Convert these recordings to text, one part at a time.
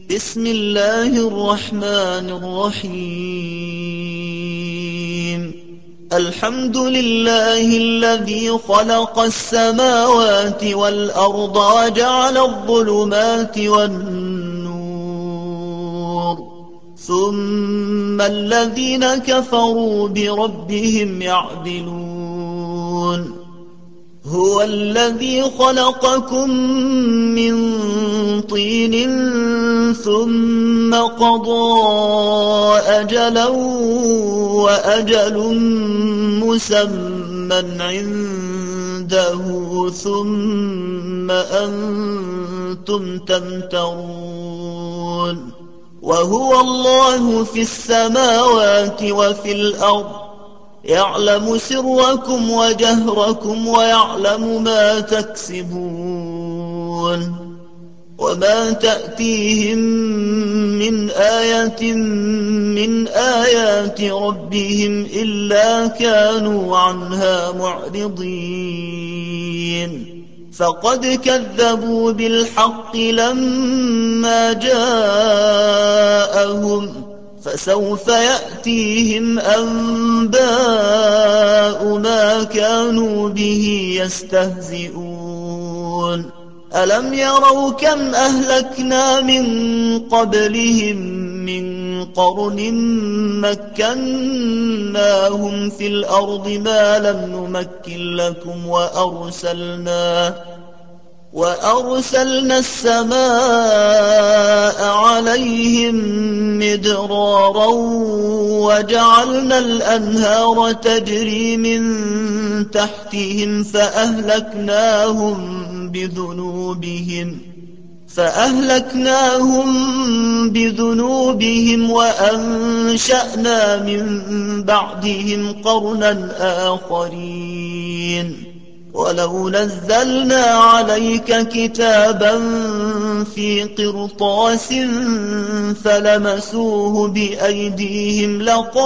بسم الله الرحمن الرحيم. الحمد لله الذي خلق السماوات والأرض وجعل الظلمات والنور، ثم الذين كفروا بربهم يعدلون. هو الذي خلقكم من طين ثم قضى أجلا وأجل مسمى عنده ثم أنتم تمترون. وهو الله في السماوات وفي الأرض، يعلم سركم وجهركم ويعلم ما تكسبون. وما تأتيهم من آية من آيات ربهم إلا كانوا عنها معرضين. فقد كذبوا بالحق لما جاءهم، فسوف يأتيهم أنباء ما كانوا به يستهزئون. ألم يروا كم أهلكنا من قبلهم من قرن مكناهم في الأرض ما لم نمكن لكم، وأرسلنا السماء عليهم مدرارا وجعلنا الأنهار تجري من تحتهم فأهلكناهم بذنوبهم وأنشأنا من بعدهم قرنا آخرين. ولو نزلنا عليك كتابا في قرطاس فلمسوه بأيديهم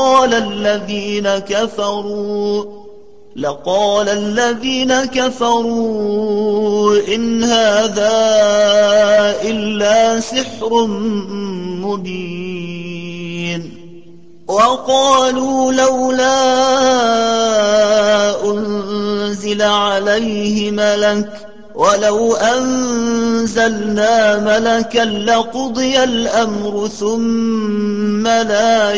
لقال الذين كفروا إن هذا إلا سحر مبين. وقالوا لولا أنزل عليه ملك، ولو أنزلنا ملكا لقضي الأمر ثم لا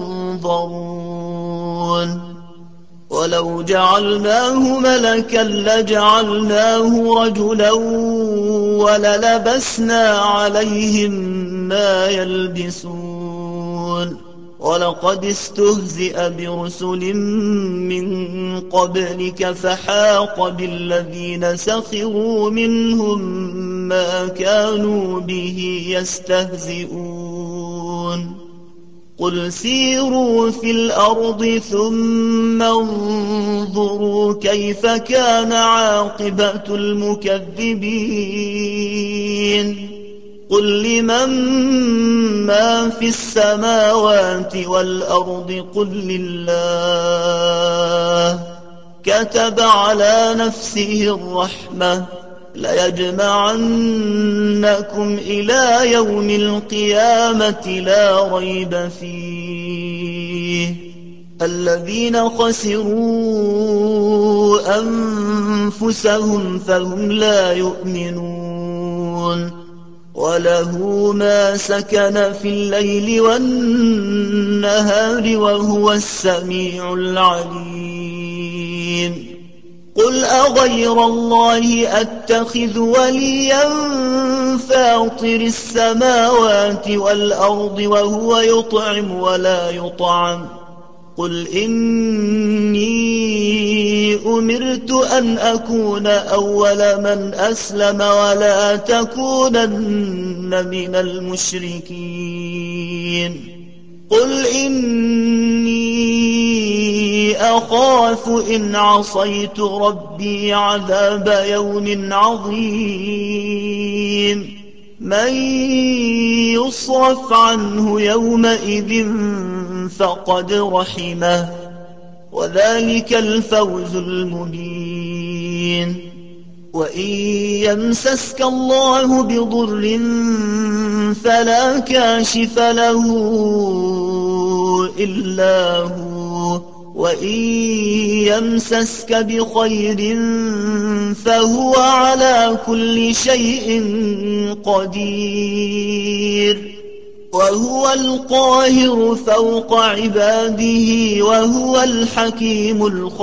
ينظرون. ولو جعلناه ملكا لجعلناه رجلا وللبسنا عليهم ما يلبسون. ولقد استهزئ برسل من قبلك فحاق بالذين سخروا منهم ما كانوا به يستهزئون. قل سيروا في الأرض ثم انظروا كيف كان عاقبة المكذبين. قل لمن ما في السماوات والأرض قل لله. كتب على نفسه الرحمة ليجمعنكم إلى يوم القيامة لا ريب فيه. الذين خسروا أنفسهم فهم لا يؤمنون. وله ما سكن في الليل والنهار وهو السميع العليم. قل أغير الله أتخذ وليا فاطر السماوات والأرض وهو يطعم ولا يطعم. قل إني أمرت أن أكون أول من أسلم ولا تكونن من المشركين. قل إني أخاف إن عصيت ربي عذاب يوم عظيم. من يصرف عنه يومئذ فقد رحمه، وذلك الفوز المبين. وإن يمسسك الله بضر فلا كاشف له إلا هو، وإن يمسسك بخير فهو على كل شيء قدير، وهو القاهر فوق عباده، وهو الحكيم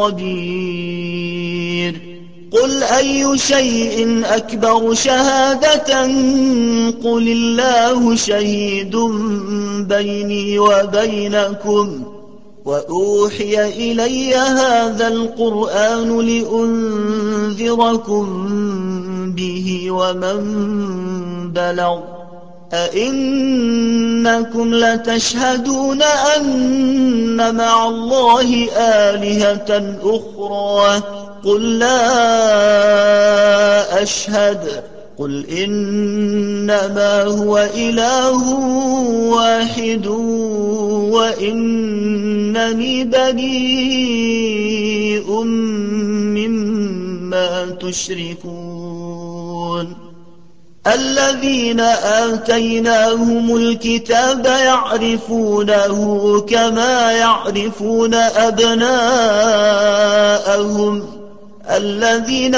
الخبير. قل أي شيء أكبر شهادة؟ قل الله شهيد بيني وبينكم، وأوحي إلي هذا القرآن لأنذركم به ومن بلغ. أئنكم لتشهدون أن مع الله آلهة أخرى؟ قل لا أشهد. قل إنما هو إله واحد وإنني بريء مما تشركون. الذين آتيناهم الكتاب يعرفونه كما يعرفون أبناءهم، الذين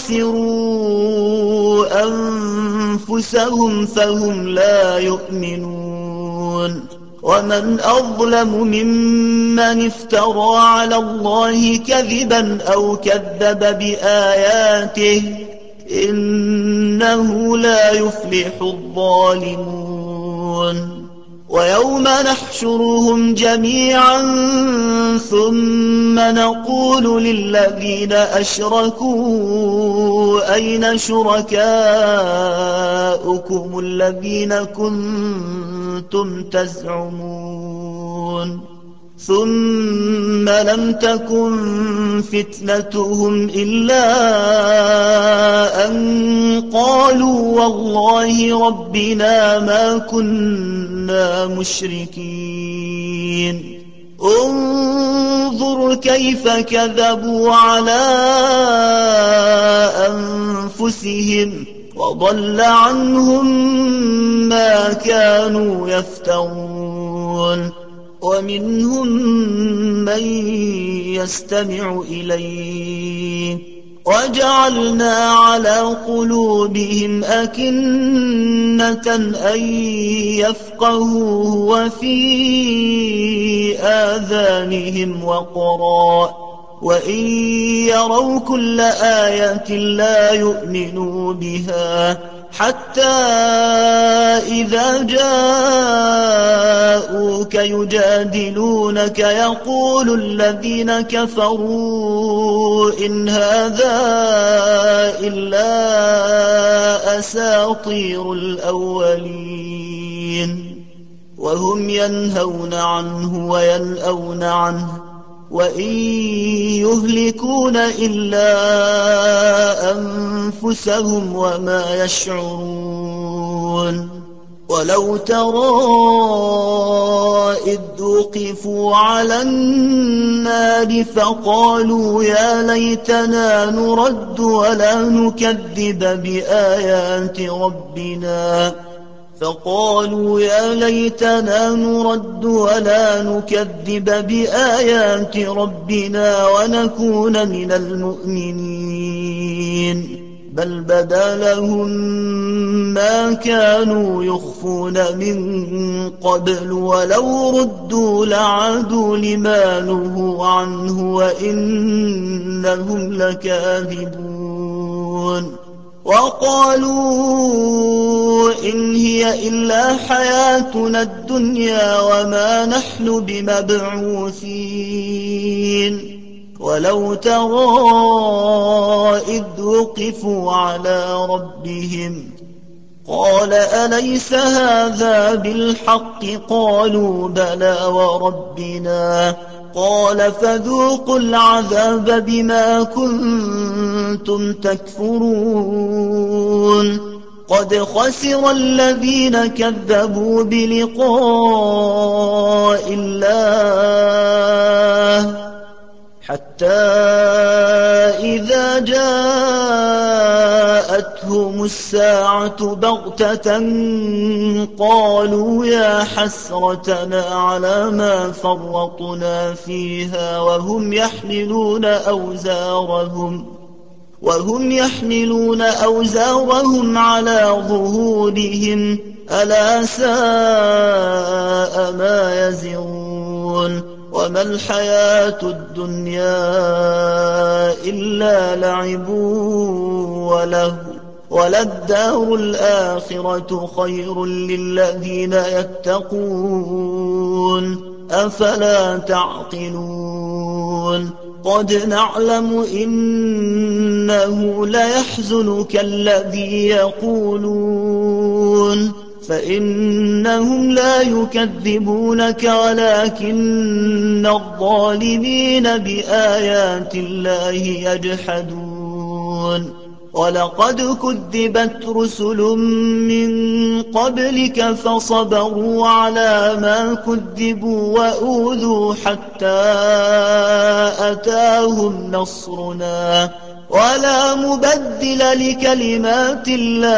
خسروا أنفسهم فهم لا يؤمنون. ومن أظلم ممن افترى على الله كذبا أو كذب بآياته، إنه لا يفلح الظالمون. ويوم نحشرهم جميعا ثم نقول للذين أشركوا أين شركاؤكم الذين كنتم تزعمون؟ ثم لم تكن فتنتهم إلا أن قالوا والله ربنا ما كنا مشركين. انظر كيف كذبوا على أنفسهم وضل عنهم ما كانوا يفترون. ومنهم من يستمع إليك وجعلنا على قلوبهم أكنة أن يفقهوه وفي آذانهم وقرا، وإن يروا كل آية لا يؤمنوا بها، حتى إذا جاءوك يجادلونك يقول الذين كفروا إن هذا إلا أساطير الأولين، وهم ينهون عنه وينأون عنه، وإن يهلكون إلا أنفسهم وما يشعرون. ولو ترى إذ وقفوا على النار فقالوا يا ليتنا نرد ولا نكذب بآيات ربنا ونكون من المؤمنين، بل بدا لهم ما كانوا يخفون من قبل ولو ردوا لعادوا لما نهوا عنه وإنهم لكاذبون. وقالوا إن هي إلا حياتنا الدنيا وما نحن بمبعوثين. ولو ترى إذ وقفوا على ربهم قال أليس هذا بالحق؟ قالوا بلى وربنا. قال فذوقوا العذاب بما كنتم تكفرون. قد خسر الذين كذبوا بلقاء الله، حتى إذا جاءتهم الساعة بغتة قالوا يا حسرتنا على ما فرطنا فيها وهم يحملون أوزارهم على ظهورهم ألا ساء ما يزرون وما الحياة الدنيا إلا لعب ولهو وللدار الآخرة خير للذين يتقون أفلا تعقلون قد نعلم إنه ليحزنك الذي يقولون فإنهم لا يكذبونك ولكن الظالمين بآيات الله يجحدون ولقد كذبت رسل من قبلك فصبروا على ما كذبوا وأوذوا حتى أتاهم نصرنا ولا مبدل لكلمات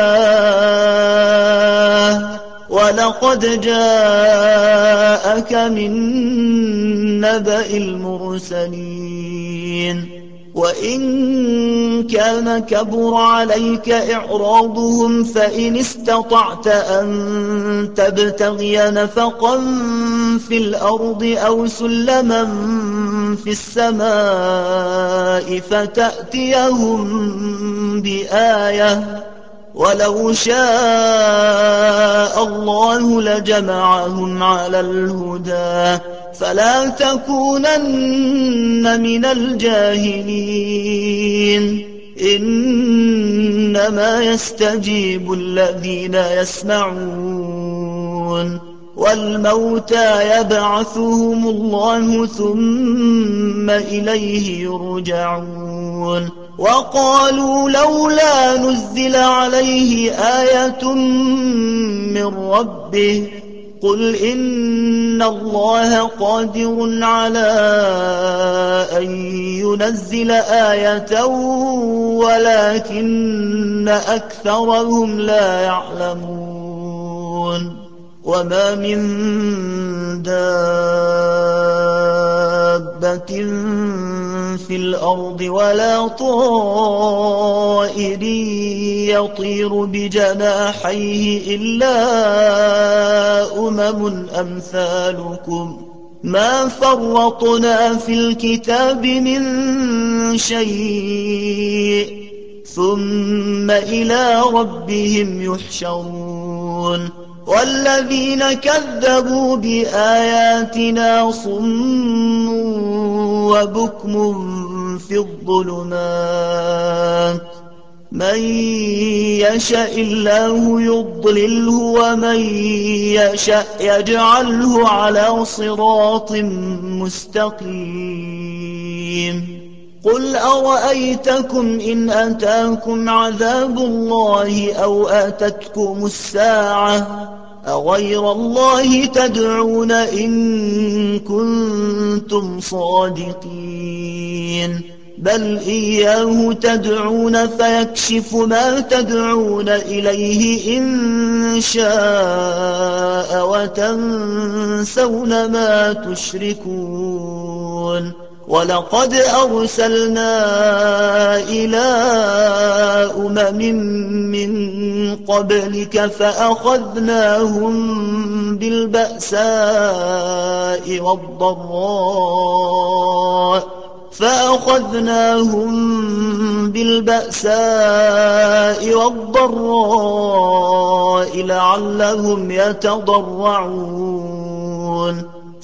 الله ولقد جاءك من نبأ المرسلين وإن كان كبر عليك إعراضهم فإن استطعت أن تبتغي نفقا في الأرض أو سلما في السماء فتأتيهم بآية ولو شاء الله لجمعهم على الهدى فلا تكونن من الجاهلين إنما يستجيب الذين يسمعون والموتى يبعثهم الله ثم إليه يرجعون وقالوا لولا نزل عليه آية من ربه قل إن الله قادر على أن ينزل آية ولكن أكثرهم لا يعلمون وما من دابة في الأرض ولا طائر يطير بجناحيه إلا أمثالكم ما فرطنا في الكتاب من شيء ثم إلى ربهم يحشرون والذين كذبوا بآياتنا صم وبكم في الظلمات من يشاء الله يضلله ومن يشاء يجعله على صراط مستقيم قل أرأيتكم إن أتاكم عذاب الله أو أتتكم الساعة أغير الله تدعون إن كنتم صادقين بل إياه تدعون فيكشف ما تدعون إليه إن شاء وتنسون ما تشركون ولقد أرسلنا إلى من قبلك فأخذناهم بالبأساء والضراء لعلهم يتضرعون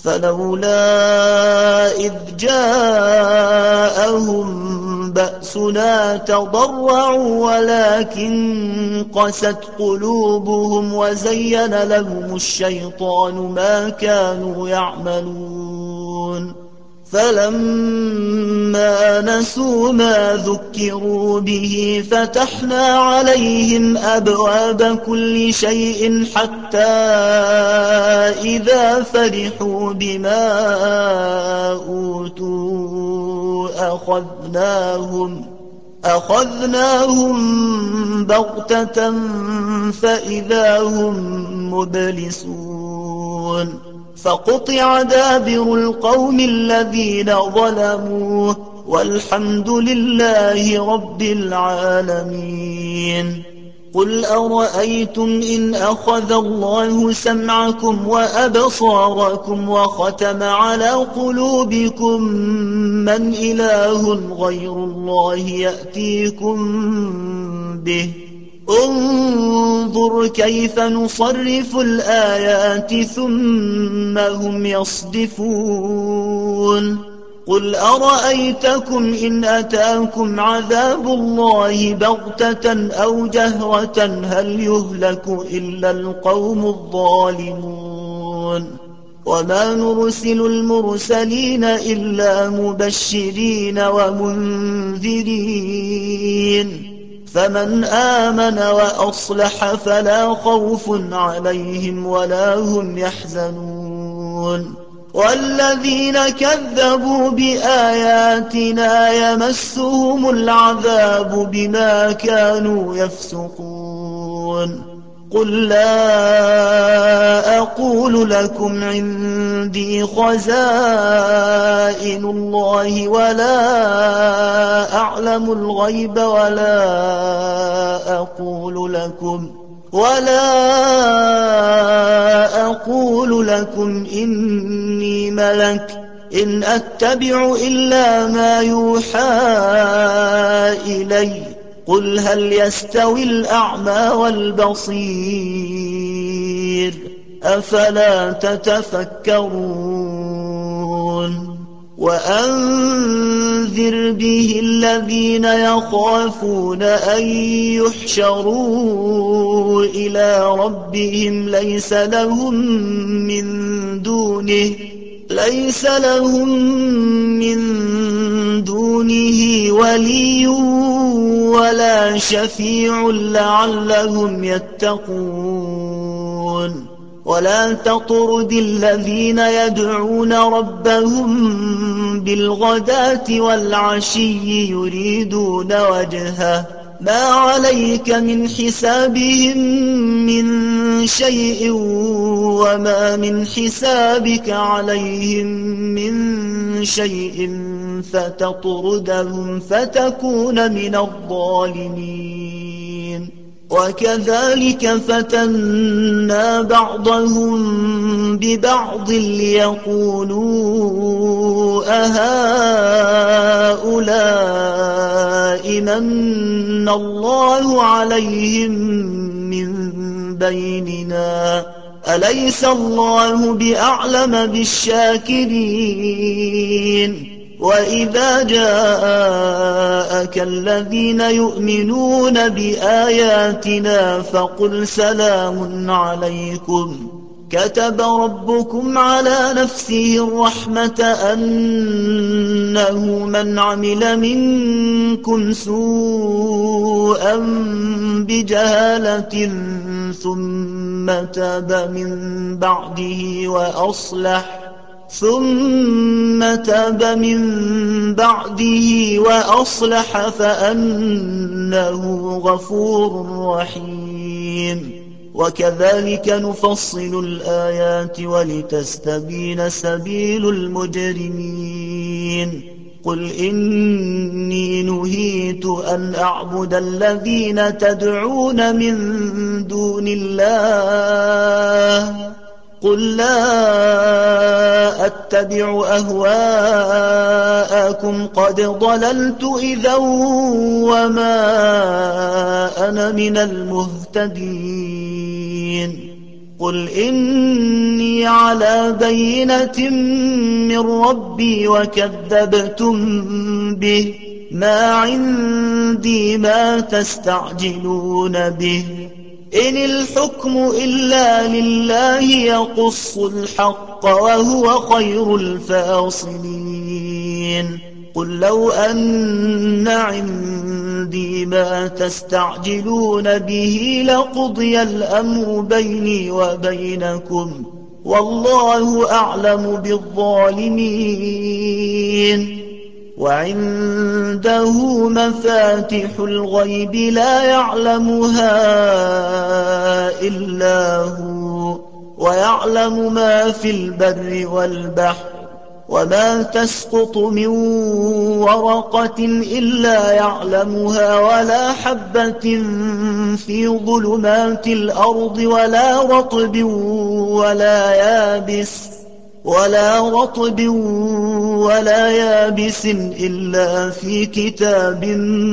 فلولا إذ جاءهم بأسنا تضرعوا ولكن قست قلوبهم وزين لهم الشيطان ما كانوا يعملون فلما نسوا ما ذكروا به فتحنا عليهم أبواب كل شيء حتى إذا فرحوا بما أوتوا أخذناهم بغتة فإذا هم مبلسون فقطع دابر القوم الذين ظلموا والحمد لله رب العالمين. قل أرأيتم إن أخذ الله سمعكم وأبصاركم وختم على قلوبكم من إله غير الله يأتيكم به انظر كيف نصرف الآيات ثم هم يصدفون. قل أرأيتكم إن أتاكم عذاب الله بغتة أو جهرة هل يهلك إلا القوم الظالمون. وما نرسل المرسلين إلا مبشرين ومنذرين فمن آمن وأصلح فلا خوف عليهم ولا هم يحزنون. والذين كذبوا بآياتنا يمسهم العذاب بما كانوا يفسقون. قل لا أقول لكم عندي خزائن الله ولا أعلم الغيب ولا أقول لكم إني ملك إن أتبع إلا ما يوحى إلي قل هل يستوي الأعمى والبصير أفلا تتفكرون. وأنذر به الذين يخافون أن يحشروا إلى ربهم ليس لهم من دونه ولي ولا شفيع لعلهم يتقون. ولا تطرد الذين يدعون ربهم بالغداة والعشي يريدون وجهه ما عليك من حسابهم من شيء وما من حسابك عليهم من شيء فتطردهم فتكون من الظالمين. وكذلك فتنا بعضهم ببعض ليقولوا أهؤلاء من الله عليهم من بيننا أليس الله بأعلم بالشاكرين. وإذا جاءك الذين يؤمنون بآياتنا فقل سلام عليكم كتب ربكم على نفسه الرحمة أنه من عمل منكم سوءا بجهالة ثم تاب من بعده وأصلح فأنه غفور رحيم. وكذلك نفصل الآيات ولتستبين سبيل المجرمين. قل إني نهيت أن أعبد الذين تدعون من دون الله قل لا أتبع أهواءكم قد ضللت إذا وما أنا من المهتدين. قل إني على بينة من ربي وكذبتم به ما عندي ما تستعجلون به إن الحكم إلا لله يقص الحق وهو خير الفاصلين. قل لو أن عندي ما تستعجلون به لقضي الأمر بيني وبينكم والله أعلم بالظالمين. وعنده مفاتح الغيب لا يعلمها إلا هو ويعلم ما في البر والبحر وما تسقط من ورقة إلا يعلمها ولا حبة في ظلمات الأرض ولا رطب ولا يابس إلا في كتاب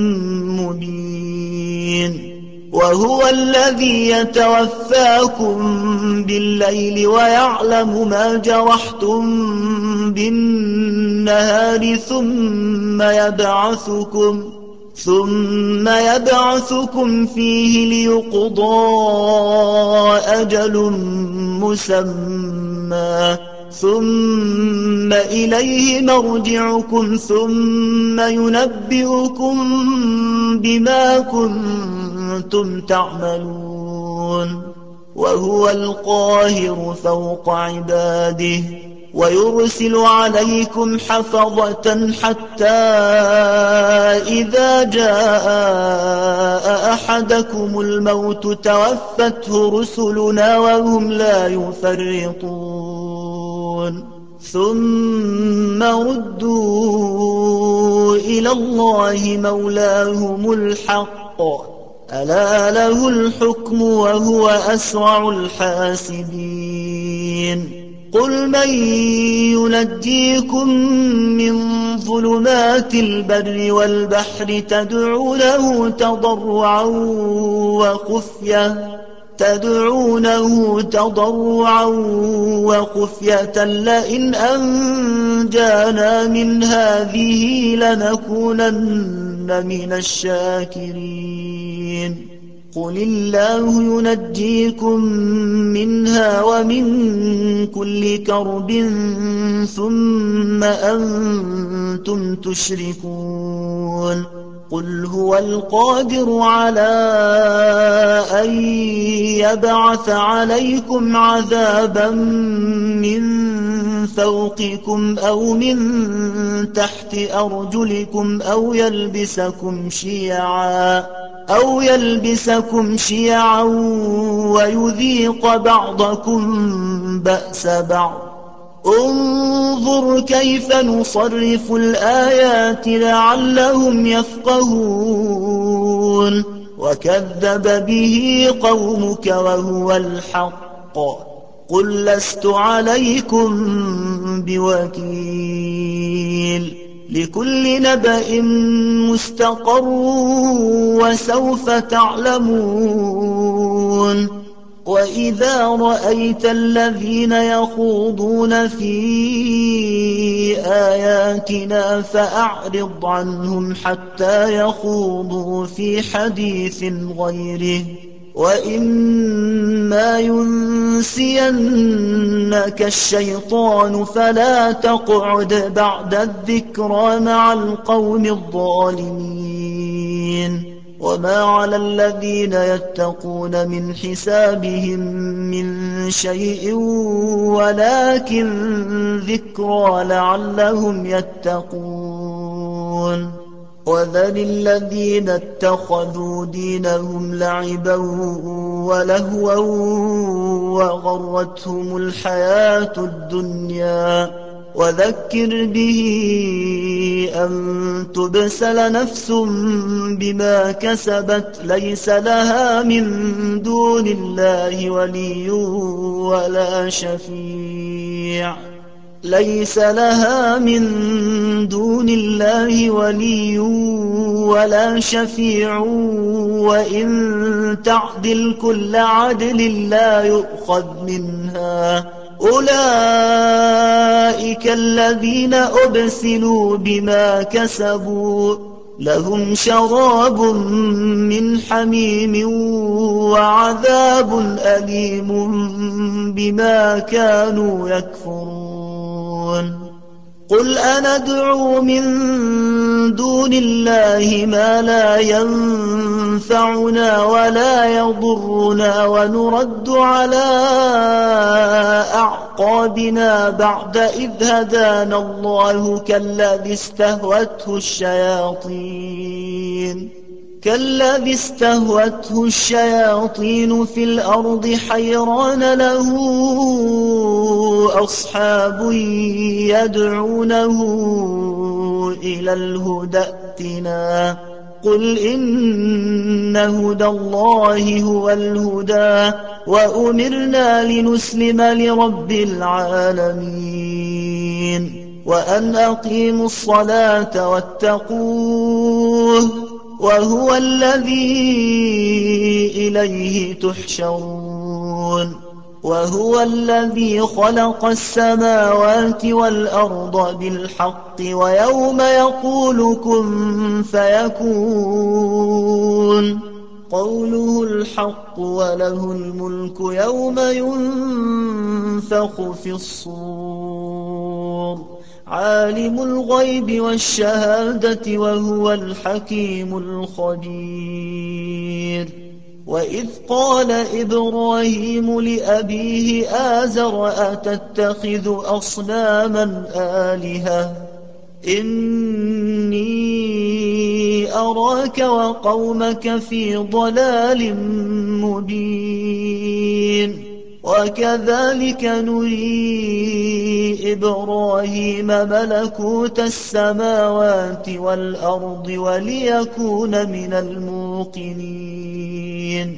مبين وهو الذي يتوفاكم بالليل ويعلم ما جرحتم بالنهار ثم يبعثكم فيه ليقضى أجل مسمى ثم إليه مرجعكم ثم ينبئكم بما كنتم تعملون وهو القاهر فوق عباده ويرسل عليكم حفظة حتى إذا جاء أحدكم الموت توفته رسلنا وهم لا يفرطون ثم ردوا إلى الله مولاهم الحق ألا له الحكم وهو أسرع الحاسبين قل من ينجيكم من ظلمات البر والبحر تدعونه تضرعا وخفية لئن أنجانا من هذه لنكونن من الشاكرين قل الله ينجيكم منها ومن كل كرب ثم أنتم تشركون قل هو القادر على أن يبعث عليكم عذابا من فوقكم أو من تحت أرجلكم أو يلبسكم شيعا ويذيق بعضكم بأس بعض انظر كيف نصرف الآيات لعلهم يفقهون وكذب به قومك وهو الحق قل لست عليكم بوكيل لكل نبأ مستقر وسوف تعلمون وإذا رأيت الذين يخوضون في آياتنا فأعرض عنهم حتى يخوضوا في حديث غيره وإما ينسينك الشيطان فلا تقعد بعد الذكرى مع القوم الظالمين وما على الذين يتقون من حسابهم من شيء ولكن ذكرى لعلهم يتقون وذل الذين اتخذوا دينهم لعبا ولهوا وغرتهم الحياة الدنيا وذكر به أن تبسل نفس بما كسبت ليس لها من دون الله ولي ولا شفيع وإن تعدل كل عدل لا يؤخذ منها أولئك الذين أبسلوا بما كسبوا لهم شراب من حميم وعذاب أليم بما كانوا يكفرون قل أندعو من دون الله ما لا ينفعنا ولا يضرنا ونرد على بعقابنا بعد إذ هدانا الله كالذي استهوته الشياطين في الأرض حيران له أصحاب يدعونه إلى الهدى ائتنا قل إن هدى الله هو الهدى وأمرنا لنسلم لرب العالمين وأن أقيموا الصلاة واتقوه وهو الذي إليه تحشرون وهو الذي خلق السماوات والأرض بالحق ويوم يقول كن فيكون قوله الحق وله الملك يوم ينفخ في الصور عالم الغيب والشهادة وهو الحكيم الخبير وإذ قال إبراهيم لأبيه آزر أتتخذ أصناما آلهة إني أراك وقومك في ضلال مبين وكذلك نري إبراهيم ملكوت السماوات والأرض وليكون من الموقنين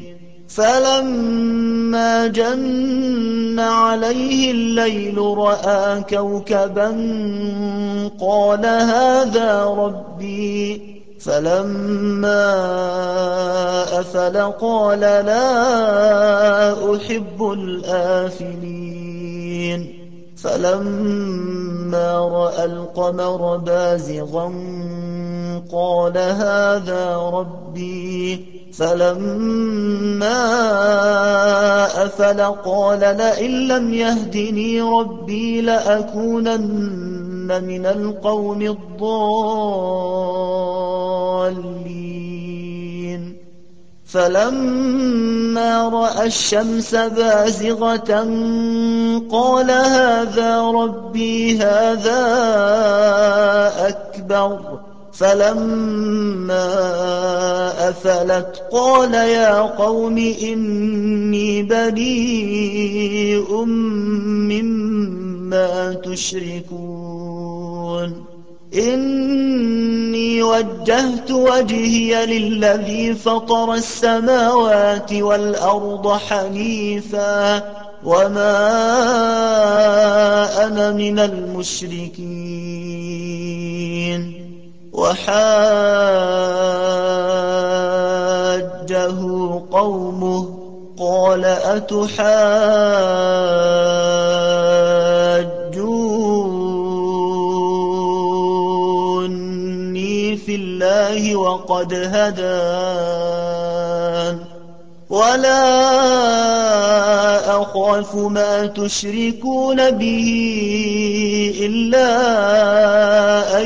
فلما جن عليه الليل رأى كوكبا قال هذا ربي فلما أفل قال لا أحب الآفلين فلما رأى القمر بازغا قال هذا ربي فلما أفل قال لئن لم يهدني ربي لأكونن من القوم الضالين فلما رأى الشمس بازغة قال هذا ربي هذا أكبر فلما أفلت قال يا قوم إني بريء مما تشركون إني وجهت وجهي للذي فطر السماوات والأرض حنيفا وما أنا من المشركين وحاجه قومه قال أتحاجوني في الله وقد هدان ولا أخاف ما تشركون به إلا أن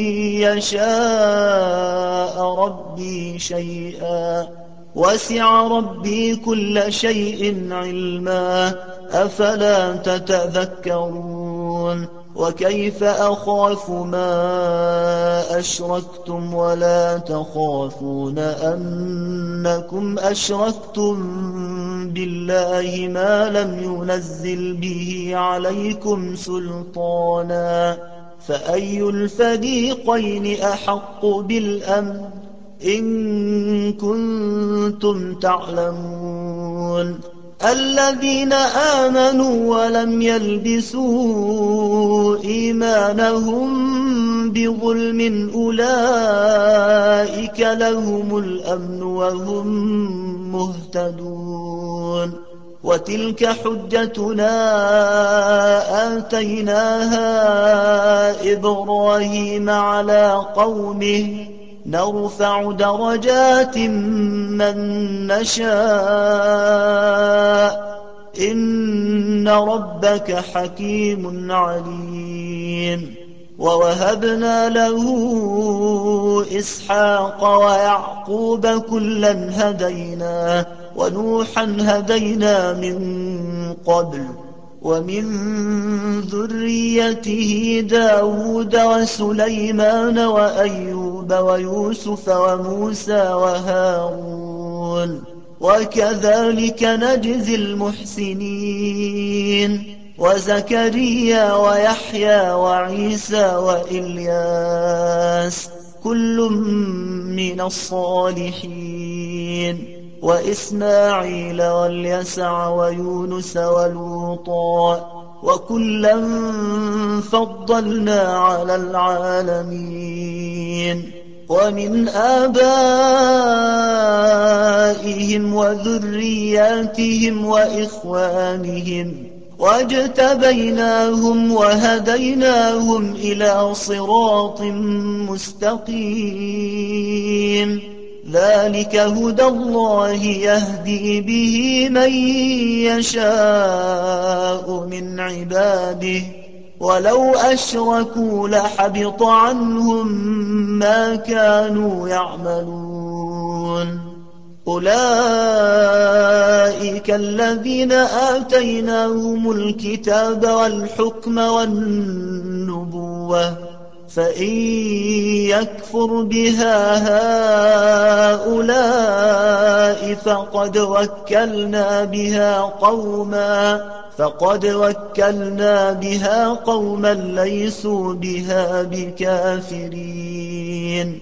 يشاء ربي شيئا وسع ربي كل شيء علما أفلا تتذكرون وكيف أخاف ما أشركتم ولا تخافون أنكم أشركتم بالله ما لم ينزل به عليكم سلطانا فأي الفريقين أحق بالأمن إن كنتم تعلمون الذين آمنوا ولم يلبسوا إيمانهم بظلم أولئك لهم الأمن وهم مهتدون وتلك حجتنا آتيناها إبراهيم على قومه نرفع درجات من نشاء إن ربك حكيم عليم ووهبنا له إسحاق ويعقوب كلا هدينا ونوحا هدينا من قبل ومن ذريته داود وسليمان وأيوب ويوسف وموسى وهارون وكذلك نجزي المحسنين وزكريا ويحيى وعيسى وإلياس كل من الصالحين وإسماعيل واليسع ويونس ولوطا وكلا فضلنا على العالمين ومن آبائهم وذرياتهم وإخوانهم واجتبيناهم وهديناهم إلى صراط مستقيم ذلك هدى الله يهدي به من يشاء من عباده ولو أشركوا لحبط عنهم ما كانوا يعملون أولئك الذين آتيناهم الكتاب والحكم والنبوة فإن يكفر بها هؤلاء فقد وكلنا بها قوما ليسوا بها بكافرين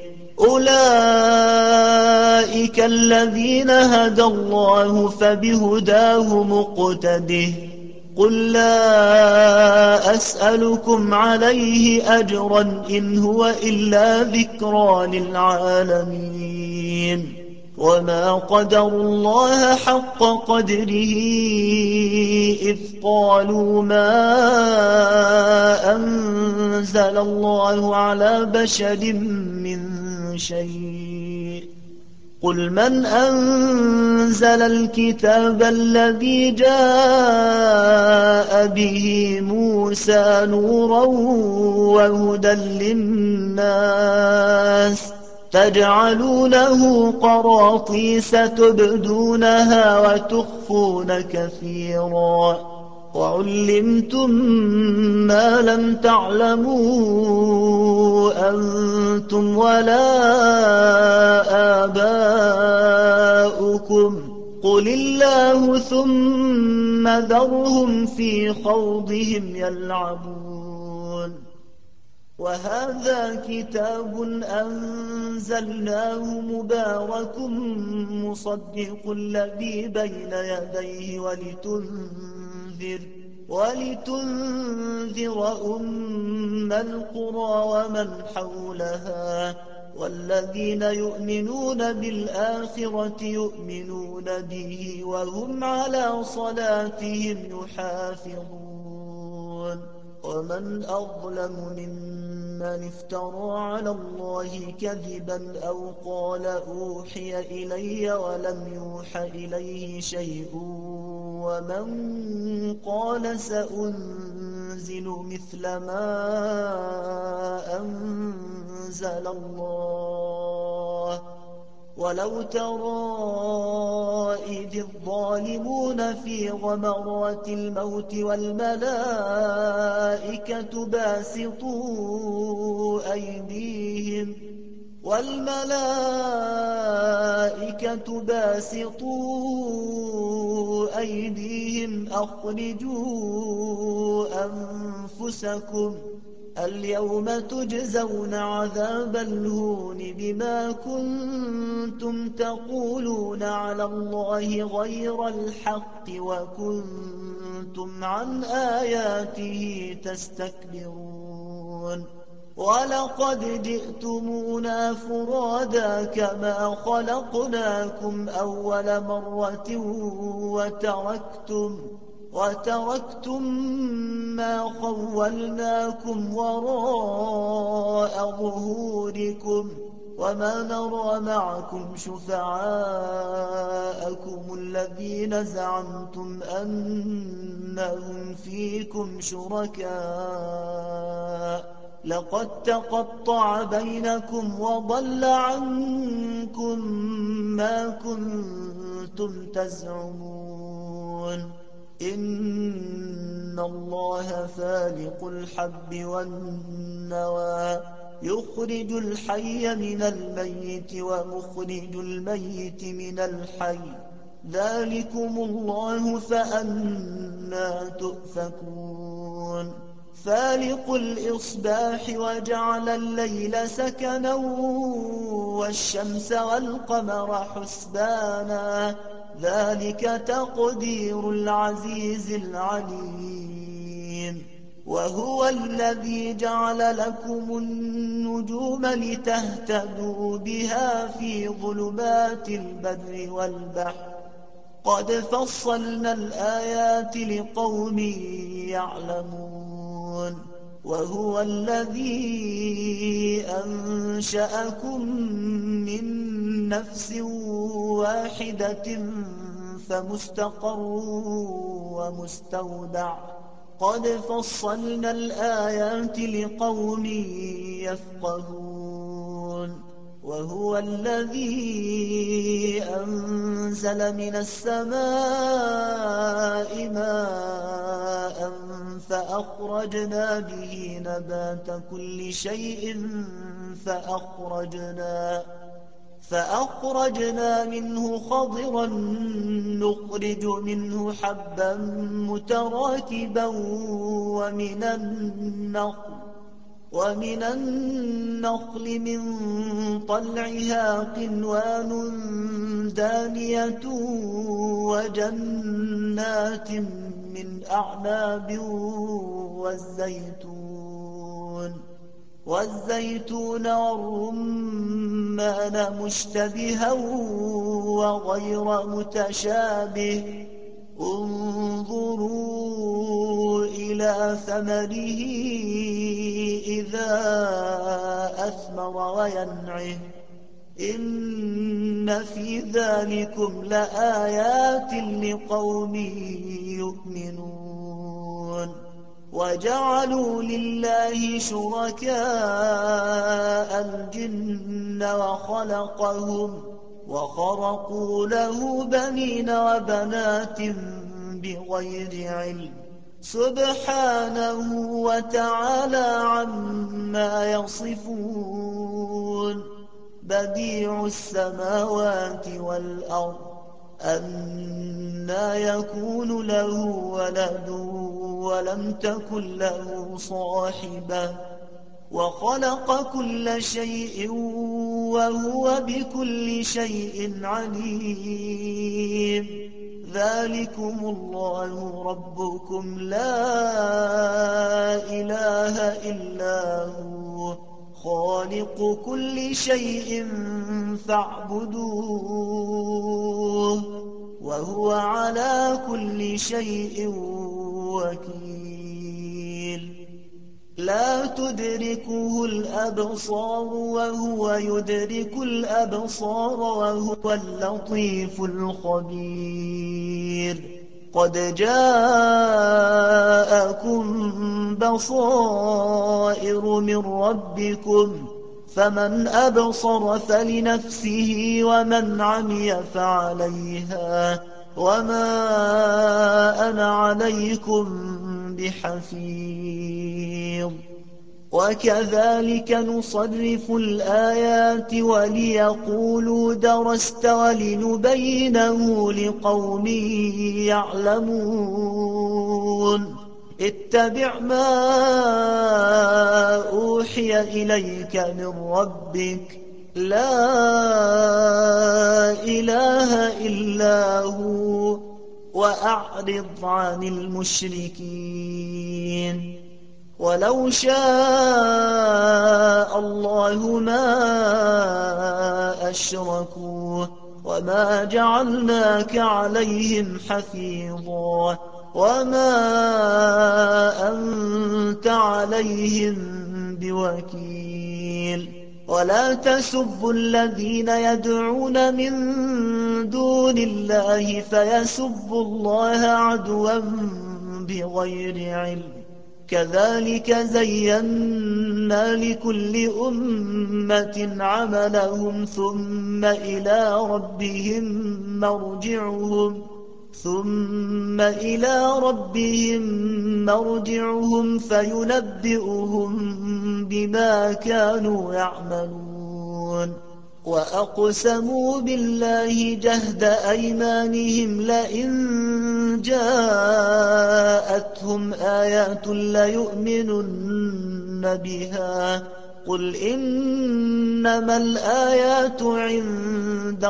أولئك الذين هدى الله فبهداه مقتده قل لا أسألكم عليه أجرا إن هو إلا ذكرى للعالمين وما قدروا الله حق قدره إذ قالوا ما أنزل الله على بشر من شيء قل من أنزل الكتاب الذي جاء به موسى نورا وهدى للناس تجعلونه قراطيس تبدونها وتخفون كثيرا وعلمتم ما لم تعلموا أنتم ولا آباؤكم قل الله ثم ذرهم في خوضهم يلعبون وهذا كتاب أنزلناه مبارك مصدق الذي بين يديه ولتنذر أم القرى ومن حولها والذين يؤمنون بالآخرة يؤمنون به وهم على صلاتهم يحافظون ومن أظلم ممن افترى على الله كذبا أو قال أوحي إلي ولم يوح إليه شيء ومن قال سأنزل مثل ما أنزل الله ولو ترى إذ الظالمون في غمرات الموت والملائكة باسطوا أيديهم أخرجوا أنفسكم اليوم تجزون عذاب الهون بما كنتم تقولون على الله غير الحق وكنتم عن آياته تستكبرون ولقد جئتمونا فرادا كما خلقناكم أول مرة وتركتم ما خولناكم وراء ظهوركم وما نرى معكم شفعاءكم الذين زعمتم أنهم فيكم شركاء لقد تقطع بينكم وضل عنكم ما كنتم تزعمون إن الله فالق الحب والنوى يخرج الحي من الميت ومخرج الميت من الحي ذلكم الله فأنى تؤفكون فالق الإصباح وجعل الليل سكنا والشمس والقمر حسبانا ذلك تقدير العزيز العليم وهو الذي جعل لكم النجوم لتهتدوا بها في ظلمات البر والبحر قد فصلنا الآيات لقوم يعلمون وهو الذي أنشأكم من نفس واحدة فمستقر ومستودع قد فصلنا الآيات لقوم يفقهون وهو الذي أنزل من السماء ماء فأخرجنا به نبات كل شيء فأخرجنا منه خضرا نخرج منه حبا متراكبا ومن النخل من طلعها قنوان دانية وجنات من أعناب والزيتون والرمان مشتبها وغير متشابه انظروا إلى ثمره إذا أثمر وينعه إن في ذلكم لآيات لقوم يؤمنون وجعلوا لله شركاء الجن وخرقوا له بنين وبنات بغير علم سبحانه وتعالى عما يصفون بديع السماوات والأرض أنى يكون له ولد ولم تكن له صاحبة وخلق كل شيء وهو بكل شيء عليم ذلكم الله ربكم لا إله إلا هو خالق كل شيء فاعبدوه وهو على كل شيء وكيل لا تدركه الأبصار وهو يدرك الأبصار وهو اللطيف الخبير قد جاءكم بصائر من ربكم فمن أبصر فلنفسه ومن عمي فعليها وما أنا عليكم بحفيظ وكذلك نصرف الآيات وليقولوا درست ولنبينه لقوم يعلمون اتبع ما أوحي إليك من ربك لا إله إلا هو وأعرض عن المشركين ولو شاء الله ما أشركوا وما جعلناك عليهم حفيظا وما أنت عليهم بوكيل ولا تسبوا الذين يدعون من دون الله فيسبوا الله عدوا بغير علم كذلك زينا لكل أمة عملهم ثم ثم إلى ربهم مرجعهم فينبئهم بما كانوا يعملون وأقسموا بالله جهد أيمانهم لئن جاءتهم آيات ليؤمنن بها قل إنما الآيات عند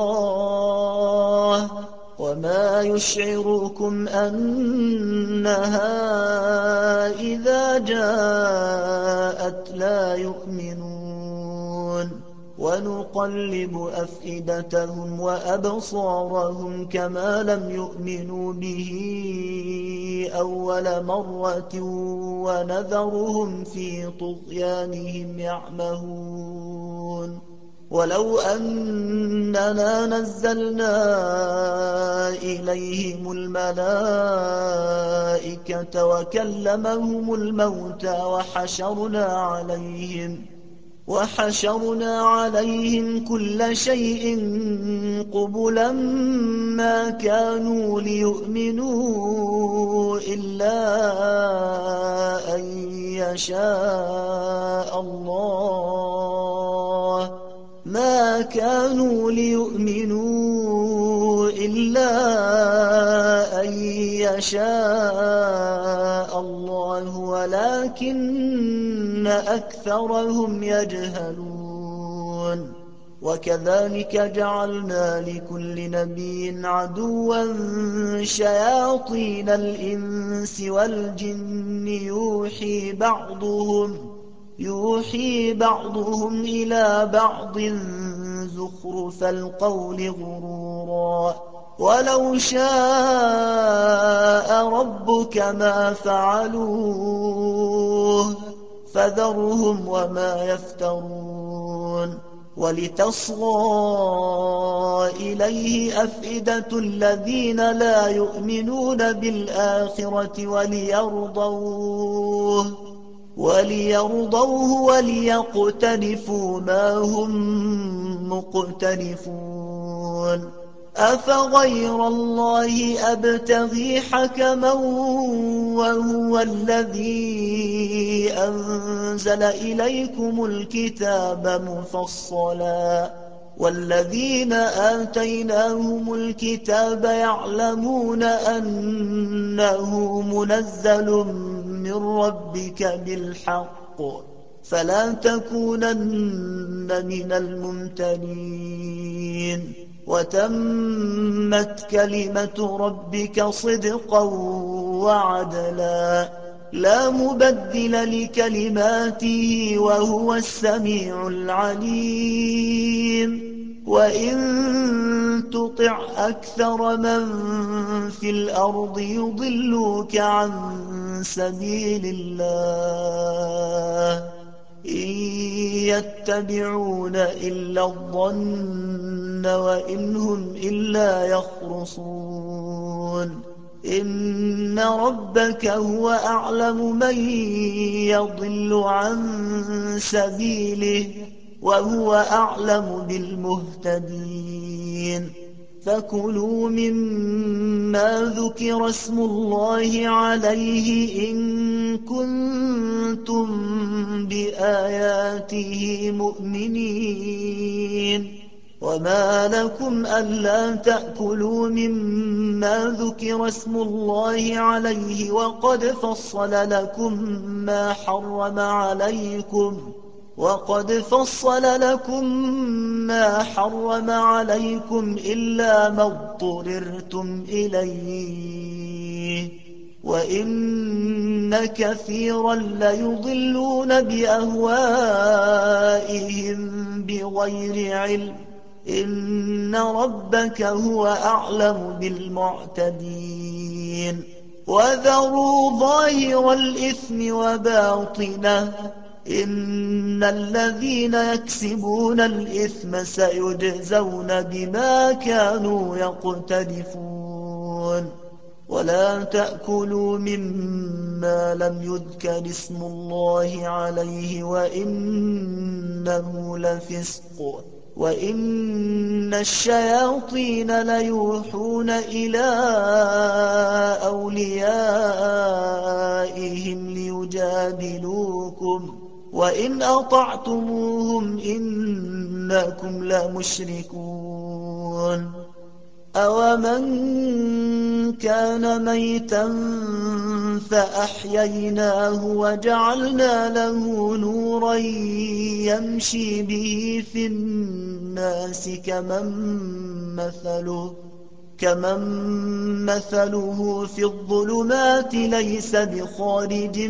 الله وما يشعركم أنها إذا جاءت لا يؤمنون ونقلب أفئدتهم وأبصارهم كما لم يؤمنوا به أول مرة ونذرهم في طغيانهم يعمهون ولو أننا نزلنا إليهم الملائكة وكلمهم الموتى وحشرنا عليهم كل شيء قبلا ما كانوا ليؤمنوا إلا أن يشاء الله ولكن أكثرهم يجهلون وكذلك جعلنا لكل نبي عدوا شياطين الإنس والجن يوحي بعضهم إلى بعض زخرف القول غرورا ولو شاء ربك ما فعلوه فذرهم وما يفترون ولتصغى إليه أفئدة الذين لا يؤمنون بالآخرة وليرضوه وليقترفوا ما هم مقترفون أفغير الله أبتغي حكما وهو الذي أنزل إليكم الكتاب مفصلا والذين آتيناهم الكتاب يعلمون أنه منزل من ربك بالحق فلا تكونن من الممترين وتمت كلمة ربك صدقا وعدلا لا مبدل لكلماته وهو السميع العليم وإن تطع أكثر من في الأرض يضلوك عن سبيل الله إن يتبعون إلا الظن وإن هم إلا يخرصون إن ربك هو أعلم من يضل عن سبيله وهو أعلم بالمهتدين فكلوا مما ذكر اسم الله عليه إن كنتم بآياته مؤمنين وما لكم ألا تأكلوا مما ذكر اسم الله عليه وقد فصل لكم ما حرم عليكم إلا ما اضطررتم إليه وإن كثيرا ليضلون بأهوائهم بغير علم إن ربك هو أعلم بالمعتدين وذروا ظاهر الإثم وباطنه إن الذين يكسبون الإثم سيجزون بما كانوا يقترفون ولا تأكلوا مما لم يذكر اسم الله عليه وإنه لفسق وإن الشياطين ليوحون إلى أوليائهم ليجادلوكم وإن أطعتموهم إنكم لمشركون أومن كان ميتا فأحييناه وجعلنا له نورا يمشي به في الناس كمن مثله في الظلمات ليس بخارج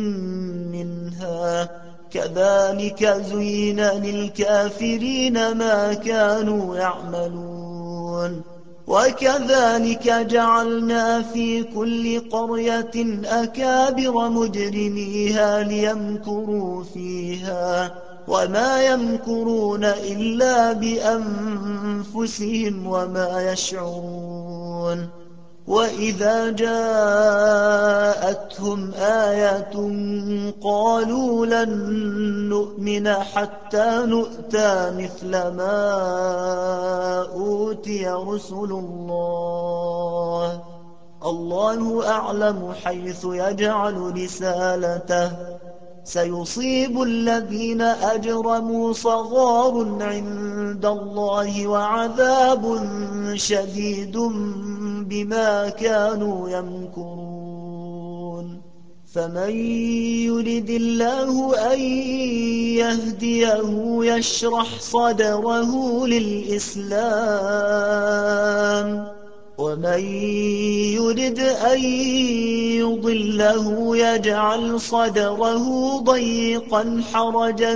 منها كذلك زين للكافرين ما كانوا يعملون وكذلك جعلنا في كل قرية أكابر مجرميها ليمكروا فيها وما يمكرون إلا بأنفسهم وما يشعرون وإذا جاءتهم آية قالوا لن نؤمن حتى نؤتى مثل ما أوتي رسل الله أعلم حيث يجعل رسالته سيصيب الذين أجرموا صغار عند الله وعذاب شديد بما كانوا يمكرون فمن يرد الله أن يهديه يشرح صدره للإسلام ومن يرد أن يضله يجعل صدره ضيقا حرجا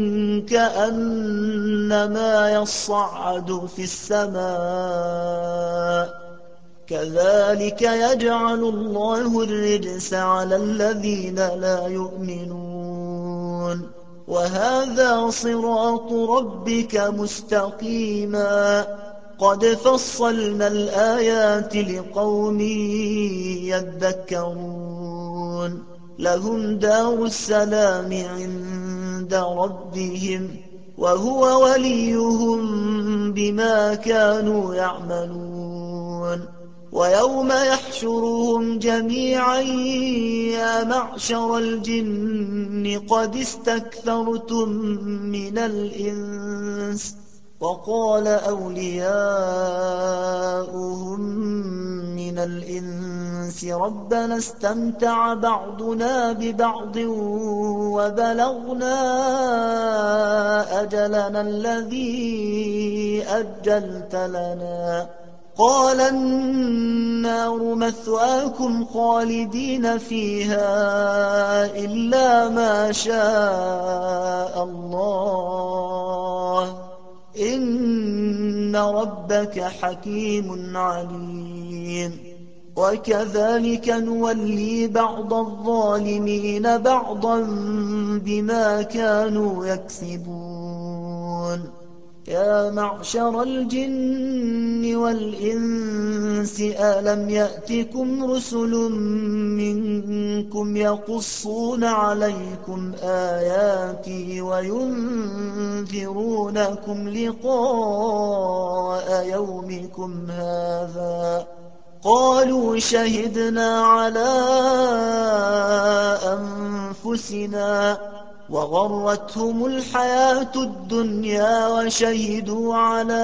كأنما يصعد في السماء كذلك يجعل الله الرجس على الذين لا يؤمنون وهذا صراط ربك مستقيما قد فصلنا الآيات لقوم يذكرون لهم دار السلام عند ربهم وهو وليهم بما كانوا يعملون ويوم يحشرهم جميعا يا معشر الجن قد استكثرتم من الإنس وقال أولياؤهم من الإنس ربنا استمتع بعضنا ببعض وبلغنا أجلنا الذي أجلت لنا قال النار مثواكم خالدين فيها إلا ما شاء الله إن ربك حكيم عليم وكذلك نولي بعض الظالمين بعضا بما كانوا يكسبون يا معشر الجن والإنس ألم يأتكم رسل منكم يقصون عليكم آياتي وينذرونكم لقاء يومكم هذا قالوا شهدنا على أنفسنا وغرتهم الحياة الدنيا وشهدوا على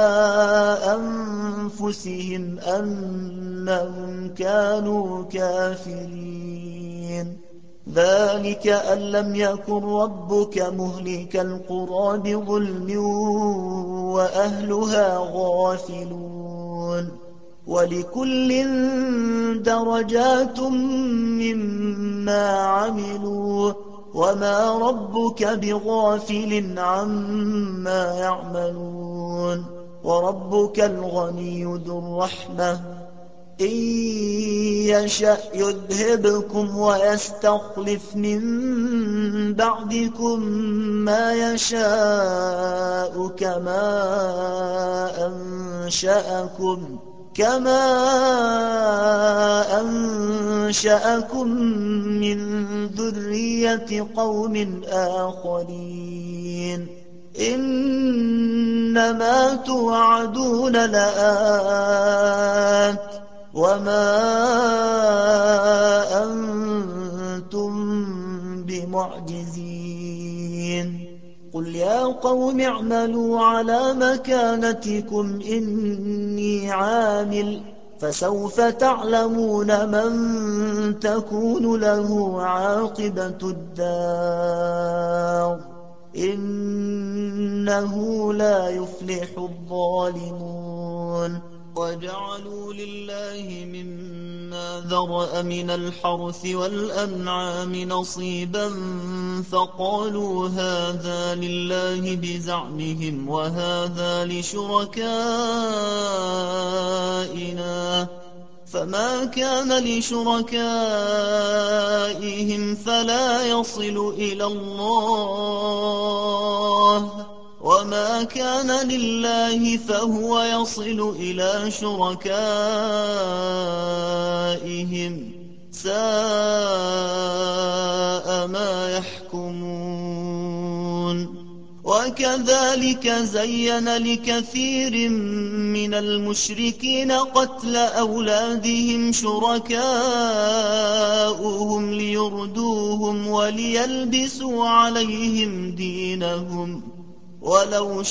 أنفسهم أنهم كانوا كافرين ذلك أن لم يكن ربك مهلك القرى بظلم وأهلها غافلون ولكل درجات مما عملوا وما ربك بغافل عما يعملون وربك الغني ذو الرحمة إن يشأ يذهبكم ويستخلف من بعدكم ما يشاء كما أنشأكم من ذرية قوم آخرين إنما توعدون لآت وما أنتم بمعجزين قل يا قوم اعملوا على مكانتكم إني عامل فسوف تعلمون من تكون له عاقبة الدار إنه لا يفلح الظالمون وجعلوا لله مما ذرأ من الحرث والأنعام نصيبا فقالوا هذا لله بزعمهم وهذا لشركائنا فما كان لشركائهم فلا يصل إلى الله وما كان لله فهو يصل إلى شركائهم ساء ما يحكمون وكذلك زين لكثير من المشركين قتل أولادهم شركاؤهم ليردوهم وليلبسوا عليهم دينهم ولو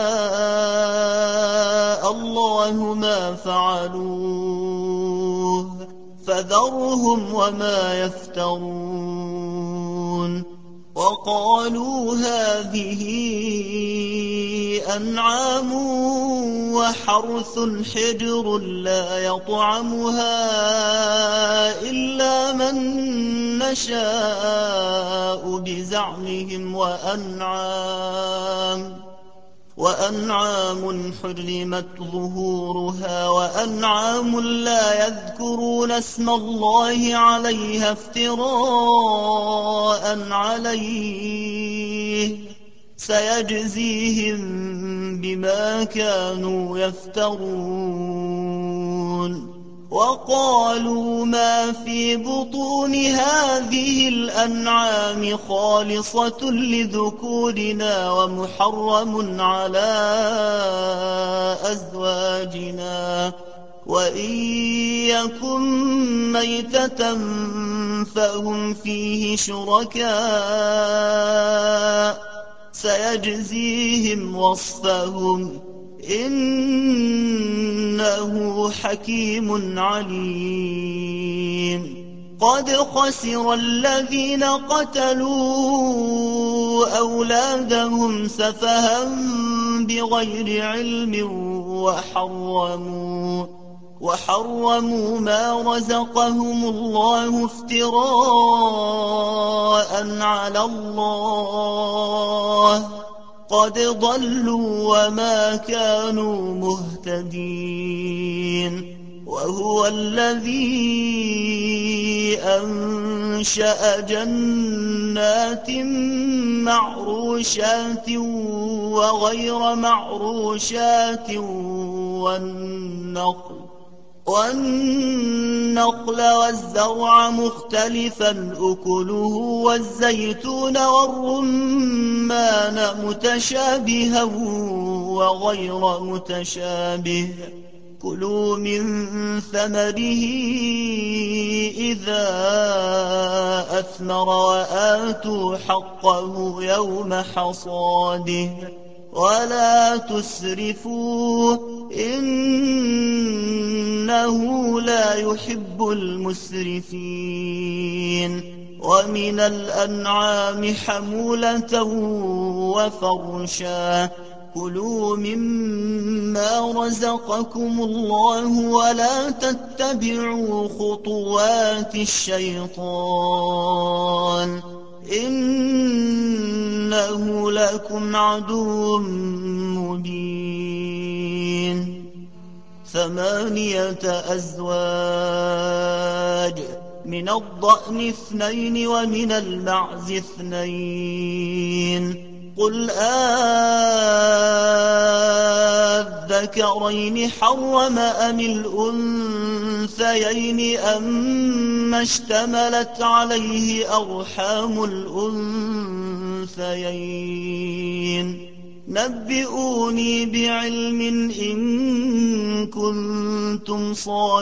شاء الله ما فعلوه فذرهم وما يفترون وقالوا هذه أنعام وحرث حجر لا يطعمها إلا من نشاء بزعمهم وأنعام حرمت ظهورها وأنعام لا يذكرون اسم الله عليها افتراء عليه سيجزيهم بما كانوا يفترون وقالوا ما في بطون هذه الأنعام خالصة لذكورنا ومحرم على أزواجنا وإن يكن ميتة فهم فيه شركاء سيجزيهم وصفهم إنه حكيم عليم قد خسر الذين قتلوا أولادهم سفها بغير علم وحرموا ما رزقهم الله افتراء على الله قد ضلوا وما كانوا مهتدين وهو الذي أنشأ جنات معروشات وغير معروشات والنخل والزرع مختلفا أكله والزيتون والرمان متشابها وغير متشابه كلوا من ثمره إذا أثمر وآتوا حقه يوم حصاده ولا تسرفوا إنه لا يحب المسرفين ومن الأنعام حمولة وفرشا كلوا مما رزقكم الله ولا تتبعوا خطوات الشيطان إنه لكم عدو مبين 8 أزواج من الضأن 2 ومن المعز 2 قل الذكرين حرم أم الأنثيين أما اشتملت عليه أرحام الأنثيين نبئوني بعلم إن كنتم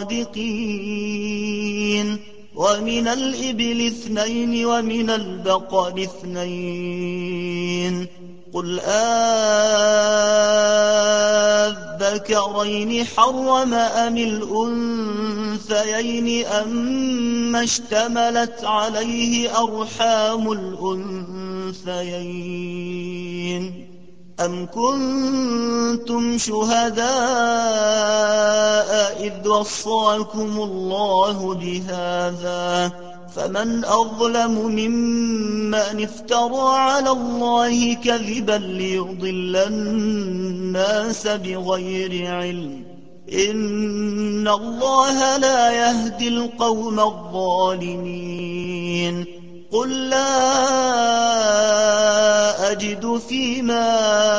صادقين ومن الإبل 2 ومن البقر 2 قل أذكرين حرم أم الأنثيين أما اشتملت عليه أرحام الأنثيين أم كنتم شهداء إذ وصاكم الله بهذا فمن أظلم ممن افترى على الله كذبا ليضل الناس بغير علم إن الله لا يهدي القوم الظالمين قل لا أجد فيما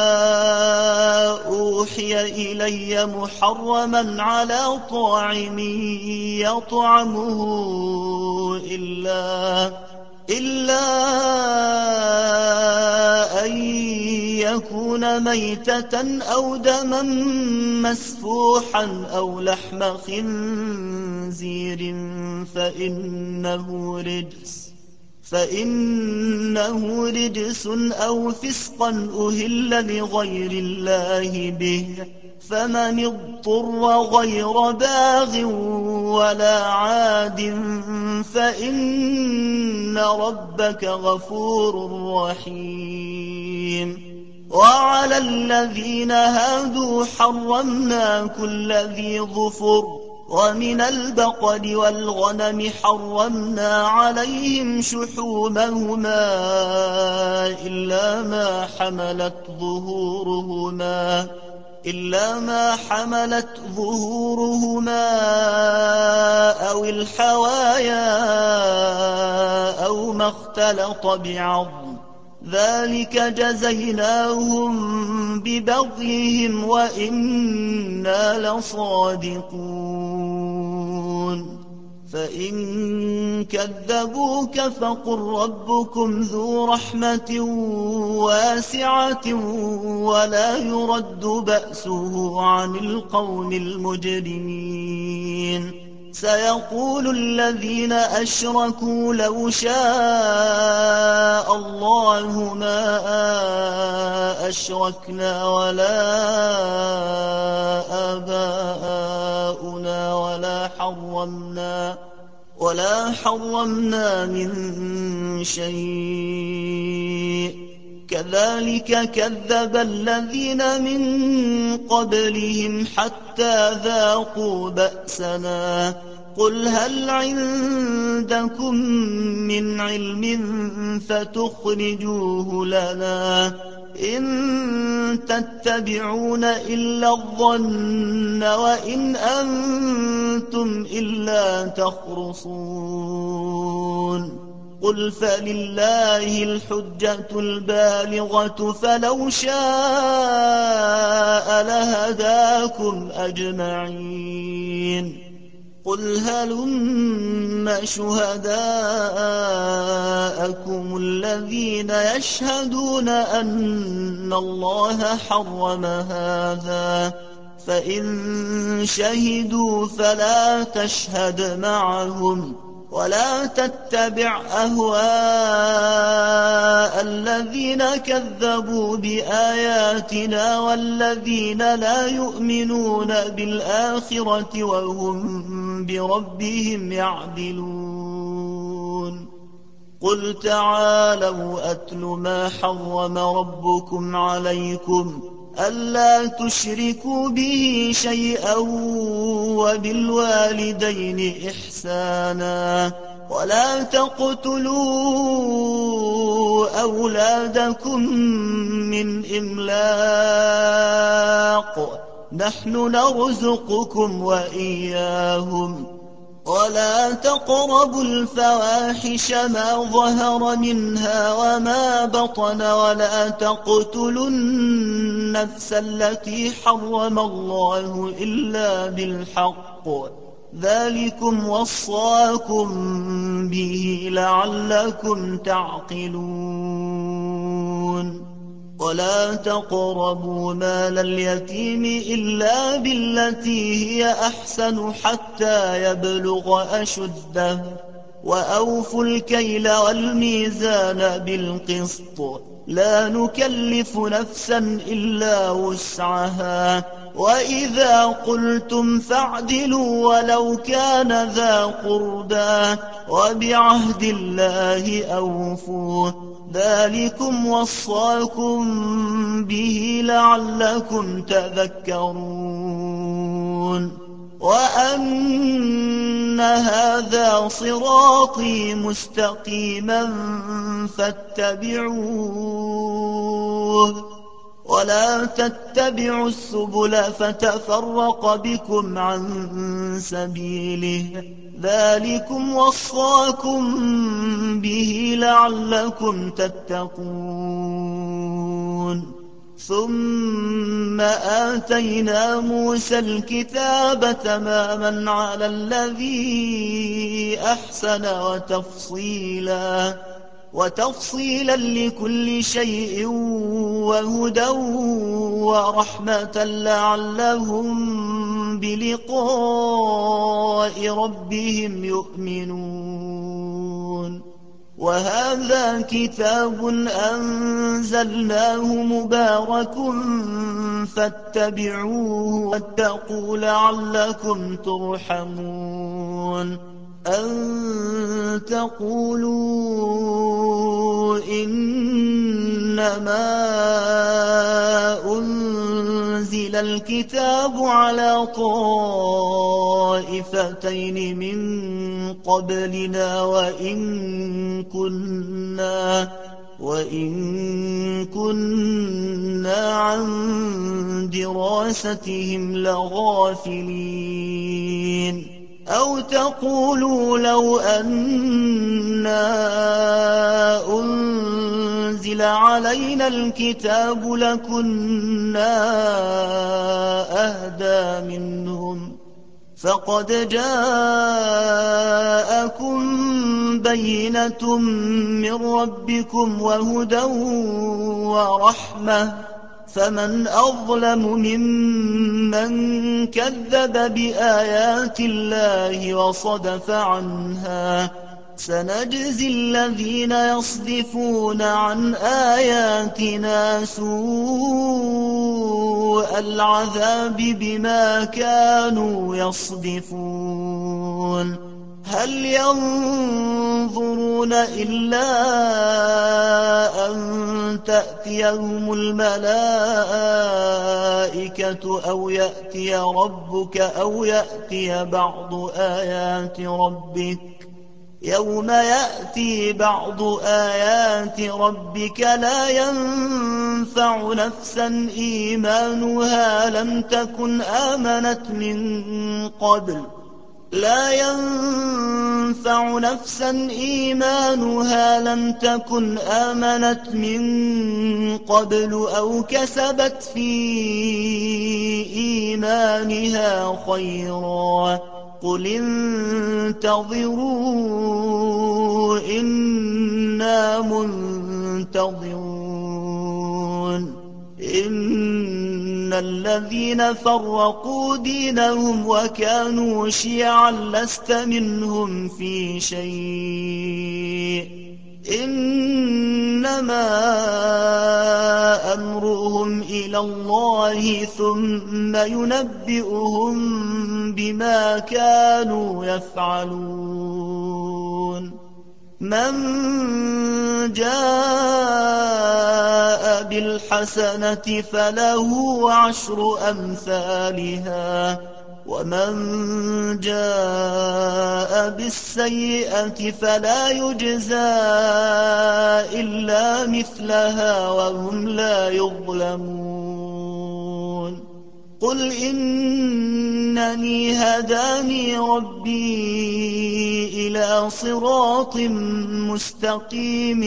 أوحي إلي محرما على طاعم يطعمه إلا أن يكون ميتة أو دما مسفوحا أو لحم خنزير فإنه رجس أو فسقا أهل لغير الله به فمن اضطر غير باغ ولا عاد فإن ربك غفور رحيم وعلى الذين هادوا حرمنا كل ذي ظفر ومن البقر والغنم حرمنا عليهم شحومهما إلا ما حملت ظهورهما أو الحوايا أو ما اختلط بعظم ذلك جزيناهم ببغيهم وإنا لصادقون فإن كذبوك فقل ربكم ذو رحمة واسعة ولا يرد بأسه عن القوم المجرمين سيقول الذين أشركوا لو شاء الله ما أشركنا ولا آباؤنا ولا حرمنا من شيء كذلك كذب الذين من قبلهم حتى ذاقوا بأسنا قل هل عندكم من علم فتخرجوه لنا إن تتبعون إلا الظن وإن أنتم إلا تخرصون قل فلله الحجة البالغة فلو شاء لهداكم أجمعين قل هلم شهداءكم الذين يشهدون أن الله حرم هذا فإن شهدوا فلا تشهد معهم ولا تتبع أهواء الذين كذبوا بآياتنا والذين لا يؤمنون بالآخرة وهم بربهم يعدلون قل تعالوا أتل ما حرم ربكم عليكم ألا تشركوا به شيئا وبالوالدين إحسانا ولا تقتلوا أولادكم من إملاق نحن نرزقكم وإياهم ولا تقربوا الفواحش ما ظهر منها وما بطن ولا تقتلوا النفس التي حرم الله إلا بالحق ذلكم وصاكم به لعلكم تعقلون ولا تقربوا مال اليتيم إلا بالتي هي أحسن حتى يبلغ أشده وأوفوا الكيل والميزان بالقسط لا نكلف نفسا إلا وسعها وإذا قلتم فاعدلوا ولو كان ذا قربى وبعهد الله أوفوا ذلكم وصاكم به لعلكم تذكرون وأن هذا صراطي مستقيما فاتبعوه ولا تتبعوا السبل فتفرق بكم عن سبيله ذلكم وصاكم به لعلكم تتقون ثم آتينا موسى الكتاب تماما على الذي أحسن وتفصيلا لكل شيء وهدى ورحمة لعلهم بلقاء ربهم يؤمنون وهذا كتاب أنزلناه مبارك فاتبعوه واتقوا لعلكم ترحمون أن تقولوا إنما أنزل الكتاب على طائفتين من قبلنا وإن كنا عن دراستهم لغافلين أو تقولوا لو أنا أنزل علينا الكتاب لكنا أهدى منهم فقد جاءكم بينة من ربكم وهدى ورحمة فمن أظلم ممن كذب بآيات الله وصدف عنها سنجزي الذين يصدفون عن آياتنا سوء العذاب بما كانوا يصدفون هل ينظرون إلا أن تأتيهم الملائكة أو يأتي ربك أو يأتي بعض آيات ربك يوم يأتي بعض آيات ربك لا ينفع نفسا إيمانها لم تكن آمنت من قبل أو كسبت في إيمانها خيرا قل انتظروا إنا منتظرون إن الذين فرقوا دينهم وكانوا شيعا لست منهم في شيء إنما أمرهم إلى الله ثم ينبئهم بما كانوا يفعلون من جاء بالحسنة فله 10 أمثالها ومن جاء بالسيئة فلا يجزى إلا مثلها وهم لا يظلمون قل إنني هداني ربي إلى صراط مستقيم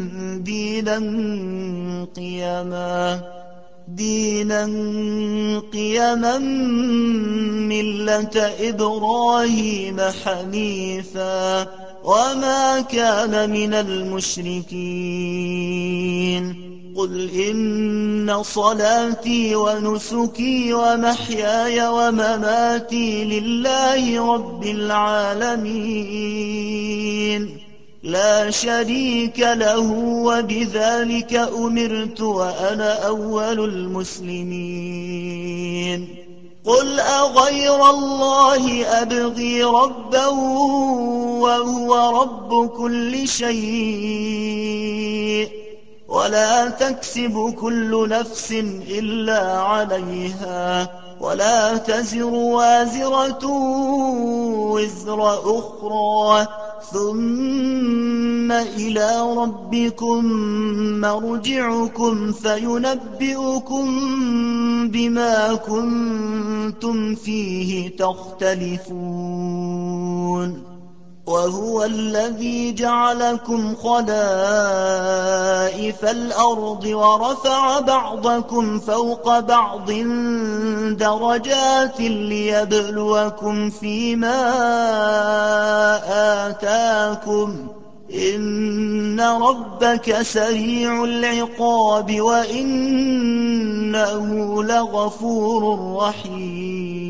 دينا قيما ملة إبراهيم حنيفا وما كان من المشركين قل إن صلاتي ونسكي ومحياي ومماتي لله رب العالمين لا شريك له وبذلك أمرت وأنا أول المسلمين قل أغير الله أبغي ربا وهو رب كل شيء ولا تكسب كل نفس إلا عليها ولا تزر وازرة وزر أخرى ثم إلى ربكم مرجعكم فينبئكم بما كنتم فيه تختلفون وهو الذي جعلكم خلائف الأرض ورفع بعضكم فوق بعض درجات ليبلوكم فيما آتاكم إن ربك سريع العقاب وإنه لغفور رحيم